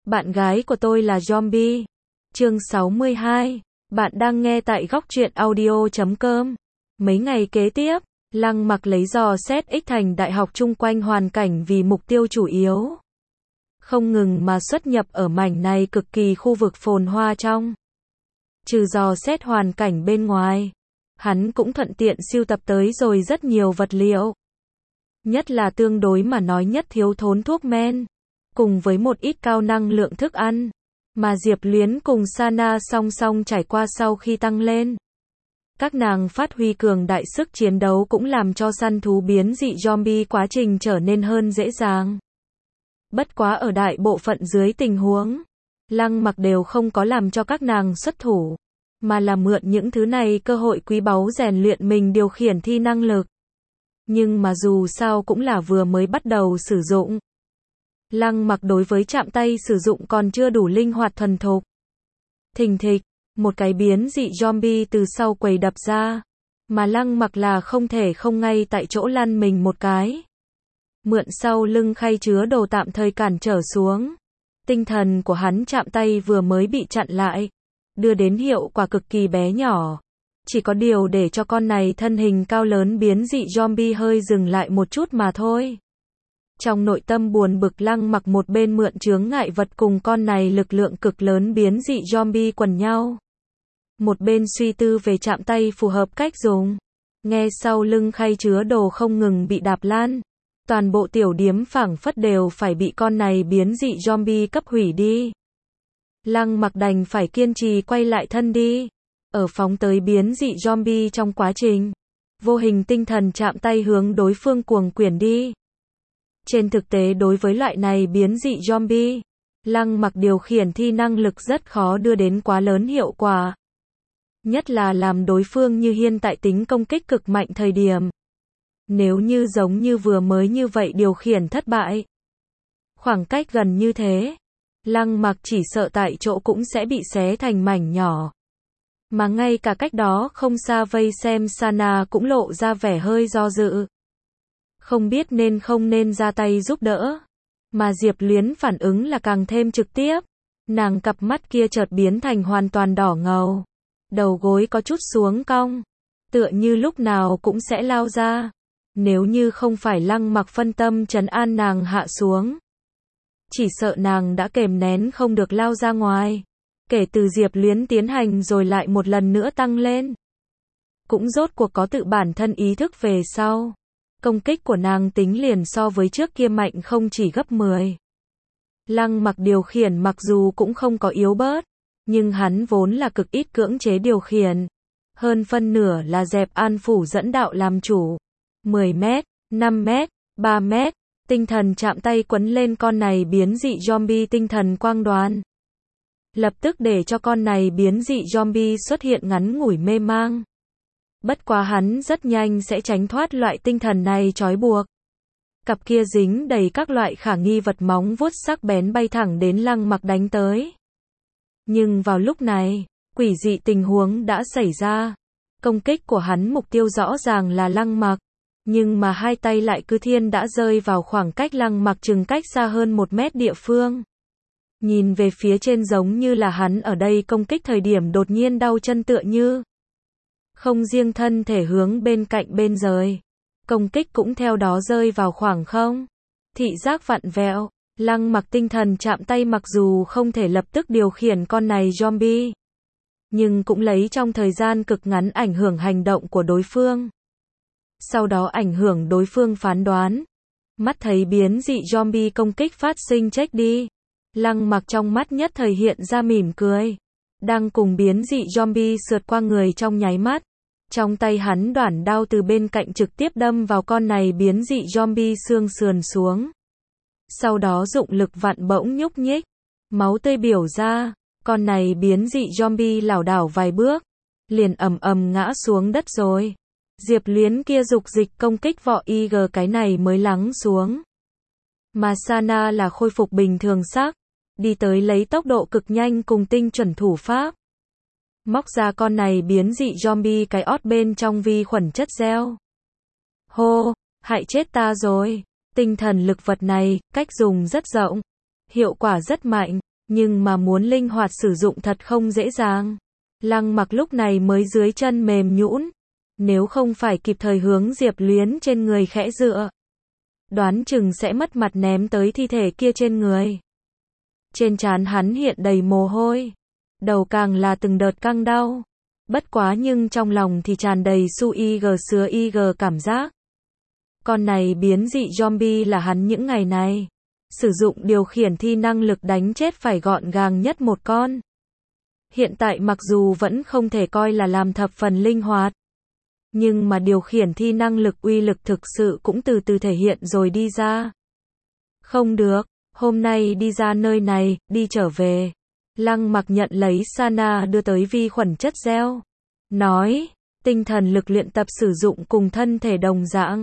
Bạn gái của tôi là zombie. Chương 62. Bạn đang nghe tại góc truyện audio.com. Mấy ngày kế tiếp, Lăng Mặc lấy dò xét X thành đại học chung quanh hoàn cảnh vì mục tiêu chủ yếu. Không ngừng mà xuất nhập ở mảnh này cực kỳ khu vực phồn hoa trong. Trừ dò xét hoàn cảnh bên ngoài, hắn cũng thuận tiện sưu tập tới rồi rất nhiều vật liệu. Nhất là tương đối mà nói nhất thiếu thốn thuốc men, cùng với một ít cao năng lượng thức ăn, mà Diệp Luyến cùng Sana song song trải qua sau khi tăng lên. Các nàng phát huy cường đại sức chiến đấu cũng làm cho săn thú biến dị zombie quá trình trở nên hơn dễ dàng. Bất quá ở đại bộ phận dưới tình huống, Lăng Mặc đều không có làm cho các nàng xuất thủ, mà là mượn những thứ này cơ hội quý báu rèn luyện mình điều khiển thi năng lực. Nhưng mà dù sao cũng là vừa mới bắt đầu sử dụng. Lăng Mặc đối với chạm tay sử dụng còn chưa đủ linh hoạt thuần thục. Thình thịch, một cái biến dị zombie từ sau quầy đập ra, mà Lăng Mặc là không thể không ngay tại chỗ lăn mình một cái. Mượn sau lưng khay chứa đồ tạm thời cản trở xuống. Tinh thần của hắn chạm tay vừa mới bị chặn lại, đưa đến hiệu quả cực kỳ bé nhỏ. Chỉ có điều để cho con này thân hình cao lớn biến dị zombie hơi dừng lại một chút mà thôi. Trong nội tâm buồn bực, Lăng Mặc một bên mượn chướng ngại vật cùng con này lực lượng cực lớn biến dị zombie quần nhau, một bên suy tư về chạm tay phù hợp cách dùng. Nghe sau lưng khay chứa đồ không ngừng bị đạp lan, toàn bộ tiểu điếm phảng phất đều phải bị con này biến dị zombie cấp hủy đi. Lăng Mặc đành phải kiên trì quay lại thân đi. Ở phóng tới biến dị zombie trong quá trình, vô hình tinh thần chạm tay hướng đối phương cuồng quyển đi. Trên thực tế đối với loại này biến dị zombie, Lăng Mặc điều khiển thi năng lực rất khó đưa đến quá lớn hiệu quả. Nhất là làm đối phương như hiện tại tính công kích cực mạnh thời điểm. Nếu như giống như vừa mới như vậy điều khiển thất bại, khoảng cách gần như thế, Lăng Mặc chỉ sợ tại chỗ cũng sẽ bị xé thành mảnh nhỏ. Mà ngay cả cách đó không xa vây xem Sana cũng lộ ra vẻ hơi do dự. Không biết nên không nên ra tay giúp đỡ. Mà Diệp Luyến phản ứng là càng thêm trực tiếp. Nàng cặp mắt kia chợt biến thành hoàn toàn đỏ ngầu. Đầu gối có chút xuống cong, tựa như lúc nào cũng sẽ lao ra. Nếu như không phải Lăng Mặc phân tâm trấn an nàng hạ xuống, chỉ sợ nàng đã kềm nén không được lao ra ngoài. Kể từ Diệp Luyến tiến hành rồi lại một lần nữa tăng lên, cũng rốt cuộc có tự bản thân ý thức về sau, công kích của nàng tính liền so với trước kia mạnh không chỉ gấp 10. Lăng Mặc điều khiển mặc dù cũng không có yếu bớt, nhưng hắn vốn là cực ít cưỡng chế điều khiển. Hơn phân nửa là dẹp an phủ dẫn đạo làm chủ. 10 mét, 5 mét, 3 mét, tinh thần chạm tay quấn lên con này biến dị zombie tinh thần quang đoàn. Lập tức để cho con này biến dị zombie xuất hiện ngắn ngủi mê mang. Bất quá hắn rất nhanh sẽ tránh thoát loại tinh thần này trói buộc. Cặp kia dính đầy các loại khả nghi vật móng vuốt sắc bén bay thẳng đến Lăng Mặc đánh tới. Nhưng vào lúc này, quỷ dị tình huống đã xảy ra. Công kích của hắn mục tiêu rõ ràng là Lăng Mặc, nhưng mà hai tay lại cứ thiên đã rơi vào khoảng cách Lăng Mặc chừng cách xa hơn 1 mét địa phương. Nhìn về phía trên giống như là hắn ở đây công kích thời điểm đột nhiên đau chân tựa như. Không riêng thân thể hướng bên cạnh bên rời, công kích cũng theo đó rơi vào khoảng không. Thị giác vặn vẹo, Lăng Mặc tinh thần chạm tay mặc dù không thể lập tức điều khiển con này zombie, nhưng cũng lấy trong thời gian cực ngắn ảnh hưởng hành động của đối phương. Sau đó ảnh hưởng đối phương phán đoán. Mắt thấy biến dị zombie công kích phát sinh chết đi. Lăng Mặc trong mắt nhất thời hiện ra mỉm cười. Đang cùng biến dị zombie sượt qua người trong nháy mắt. Trong tay hắn đoản đao từ bên cạnh trực tiếp đâm vào con này biến dị zombie xương sườn xuống. Sau đó dụng lực vặn bỗng nhúc nhích. Máu tươi biểu ra. Con này biến dị zombie lảo đảo vài bước, liền ầm ầm ngã xuống đất rồi. Diệp Luyến kia dục dịch công kích vỏ IG cái này mới lắng xuống. Mà Sana là khôi phục bình thường sắc, đi tới lấy tốc độ cực nhanh cùng tinh chuẩn thủ pháp. Móc ra con này biến dị zombie cái ót bên trong vi khuẩn chất gel. Hô, hại chết ta rồi. Tinh thần lực vật này, cách dùng rất rộng, hiệu quả rất mạnh. Nhưng mà muốn linh hoạt sử dụng thật không dễ dàng. Lăng Mặc lúc này mới dưới chân mềm nhũn, nếu không phải kịp thời hướng Diệp Luyến trên người khẽ dựa, đoán chừng sẽ mất mặt ném tới thi thể kia trên người. Trên trán hắn hiện đầy mồ hôi, đầu càng là từng đợt căng đau. Bất quá nhưng trong lòng thì tràn đầy su ig sứa ig cảm giác. Con này biến dị zombie là hắn những ngày này sử dụng điều khiển thi năng lực đánh chết phải gọn gàng nhất một con. Hiện tại mặc dù vẫn không thể coi là làm thập phần linh hoạt, nhưng mà điều khiển thi năng lực uy lực thực sự cũng từ từ thể hiện rồi đi ra. Không được, hôm nay đi ra nơi này, đi trở về. Lăng Mặc nhận lấy Sana đưa tới vi khuẩn chất gel. Nói, tinh thần lực luyện tập sử dụng cùng thân thể đồng dạng.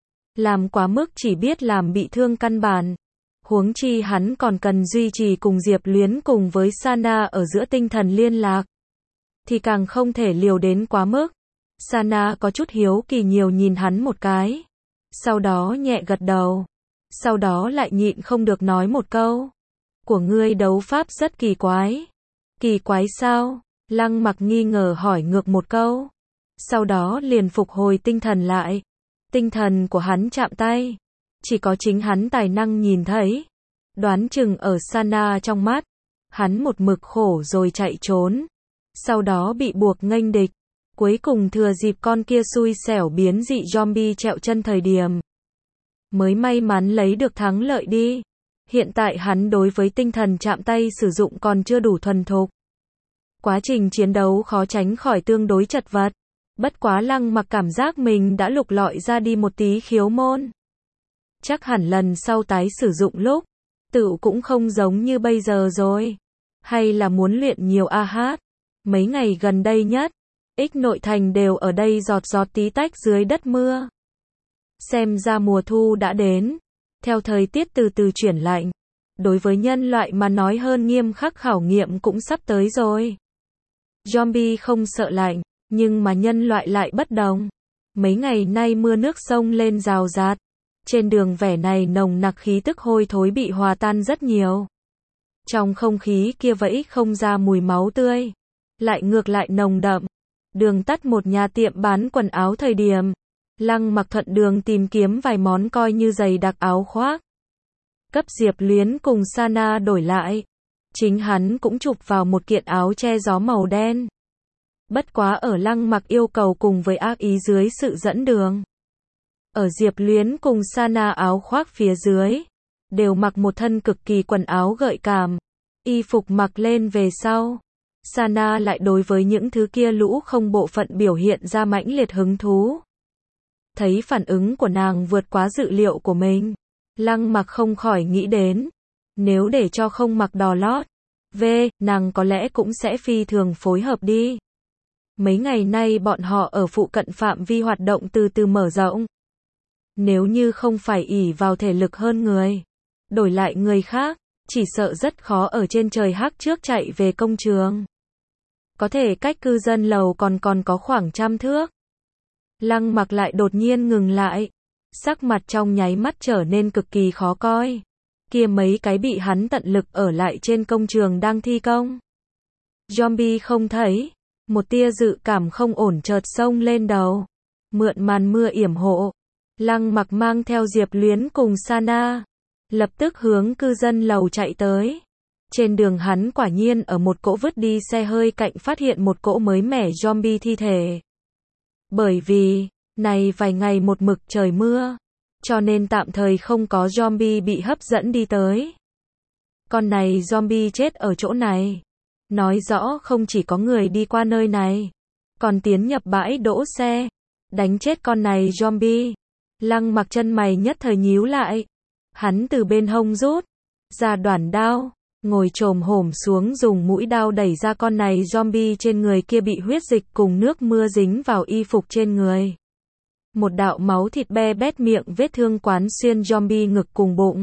Làm quá mức chỉ biết làm bị thương căn bản. Huống chi hắn còn cần duy trì cùng Diệp Luyến cùng với Sana ở giữa tinh thần liên lạc. Thì càng không thể liều đến quá mức. Sana có chút hiếu kỳ nhiều nhìn hắn một cái. Sau đó nhẹ gật đầu. Sau đó lại nhịn không được nói một câu. Của ngươi đấu pháp rất kỳ quái. Kỳ quái sao? Lăng Mặc nghi ngờ hỏi ngược một câu. Sau đó liền phục hồi tinh thần lại. Tinh thần của hắn chạm tay. Chỉ có chính hắn tài năng nhìn thấy. Đoán chừng ở Sana trong mắt. Hắn một mực khổ rồi chạy trốn. Sau đó bị buộc nghênh địch. Cuối cùng thừa dịp con kia xui xẻo biến dị zombie trẹo chân thời điểm. Mới may mắn lấy được thắng lợi đi. Hiện tại hắn đối với tinh thần chạm tay sử dụng còn chưa đủ thuần thục. Quá trình chiến đấu khó tránh khỏi tương đối chật vật. Bất quá Lăng Mặc cảm giác mình đã lục lọi ra đi một tí khiếu môn. Chắc hẳn lần sau tái sử dụng lúc, tựu cũng không giống như bây giờ rồi. Hay là muốn luyện nhiều hát. Mấy ngày gần đây nhất, Ích nội thành đều ở đây giọt giọt tí tách dưới đất mưa. Xem ra mùa thu đã đến. Theo thời tiết từ từ chuyển lạnh, đối với nhân loại mà nói hơn nghiêm khắc khảo nghiệm cũng sắp tới rồi. Zombie không sợ lạnh, nhưng mà nhân loại lại bất đồng. Mấy ngày nay mưa nước sông lên rào rạt. Trên đường vẻ này nồng nặc khí tức hôi thối bị hòa tan rất nhiều. Trong không khí kia vẫy không ra mùi máu tươi, lại ngược lại nồng đậm. Đường tắt một nhà tiệm bán quần áo thời điểm, Lăng Mặc thuận đường tìm kiếm vài món coi như giày đặc áo khoác. Cấp Diệp Luyến cùng Sana đổi lại. Chính hắn cũng chụp vào một kiện áo che gió màu đen. Bất quá ở Lăng Mặc yêu cầu cùng với ác ý dưới sự dẫn đường. Ở Diệp Luyến cùng Sana áo khoác phía dưới, đều mặc một thân cực kỳ quần áo gợi cảm. Y phục mặc lên về sau, Sana lại đối với những thứ kia lũ không bộ phận biểu hiện ra mãnh liệt hứng thú. Thấy phản ứng của nàng vượt quá dự liệu của mình, Lăng Mặc không khỏi nghĩ đến, nếu để cho không mặc đò lót, nàng có lẽ cũng sẽ phi thường phối hợp đi. Mấy ngày nay bọn họ ở phụ cận phạm vi hoạt động từ từ mở rộng. Nếu như không phải ỷ vào thể lực hơn người, đổi lại người khác, chỉ sợ rất khó ở trên trời hắc trước chạy về công trường. Có thể cách cư dân lầu còn có khoảng 100 thước. Lăng Mặc lại đột nhiên ngừng lại. Sắc mặt trong nháy mắt trở nên cực kỳ khó coi. Kia mấy cái bị hắn tận lực ở lại trên công trường đang thi công. Zombie không thấy. Một tia dự cảm không ổn chợt xông lên đầu. Mượn màn mưa yểm hộ, Lăng Mặc mang theo Diệp Luyến cùng Sana, lập tức hướng cư dân lầu chạy tới. Trên đường hắn quả nhiên ở một cỗ vứt đi xe hơi cạnh phát hiện một cỗ mới mẻ zombie thi thể. Bởi vì, này vài ngày một mực trời mưa, cho nên tạm thời không có zombie bị hấp dẫn đi tới. Con này zombie chết ở chỗ này. Nói rõ không chỉ có người đi qua nơi này, còn tiến nhập bãi đỗ xe, đánh chết con này zombie. Lăng Mặc chân mày nhất thời nhíu lại. Hắn từ bên hông rút ra đoản đao, ngồi chồm hổm xuống dùng mũi đao đẩy ra con này zombie trên người kia bị huyết dịch cùng nước mưa dính vào y phục trên người. Một đạo máu thịt be bét miệng vết thương quán xuyên zombie ngực cùng bụng.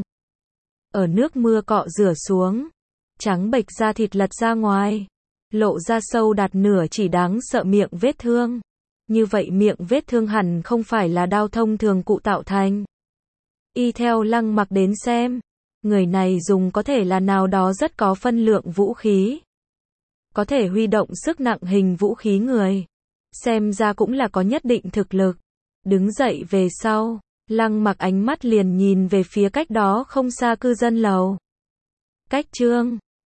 Ở nước mưa cọ rửa xuống, trắng bệch da thịt lật ra ngoài, lộ ra sâu đạt nửa chỉ đáng sợ miệng vết thương. Như vậy miệng vết thương hẳn không phải là đao thông thường cụ tạo thành. Y theo Lăng Mặc đến xem, người này dùng có thể là nào đó rất có phân lượng vũ khí. Có thể huy động sức nặng hình vũ khí người. Xem ra cũng là có nhất định thực lực. Đứng dậy về sau, Lăng Mặc ánh mắt liền nhìn về phía cách đó không xa cư dân lầu. Cách Trương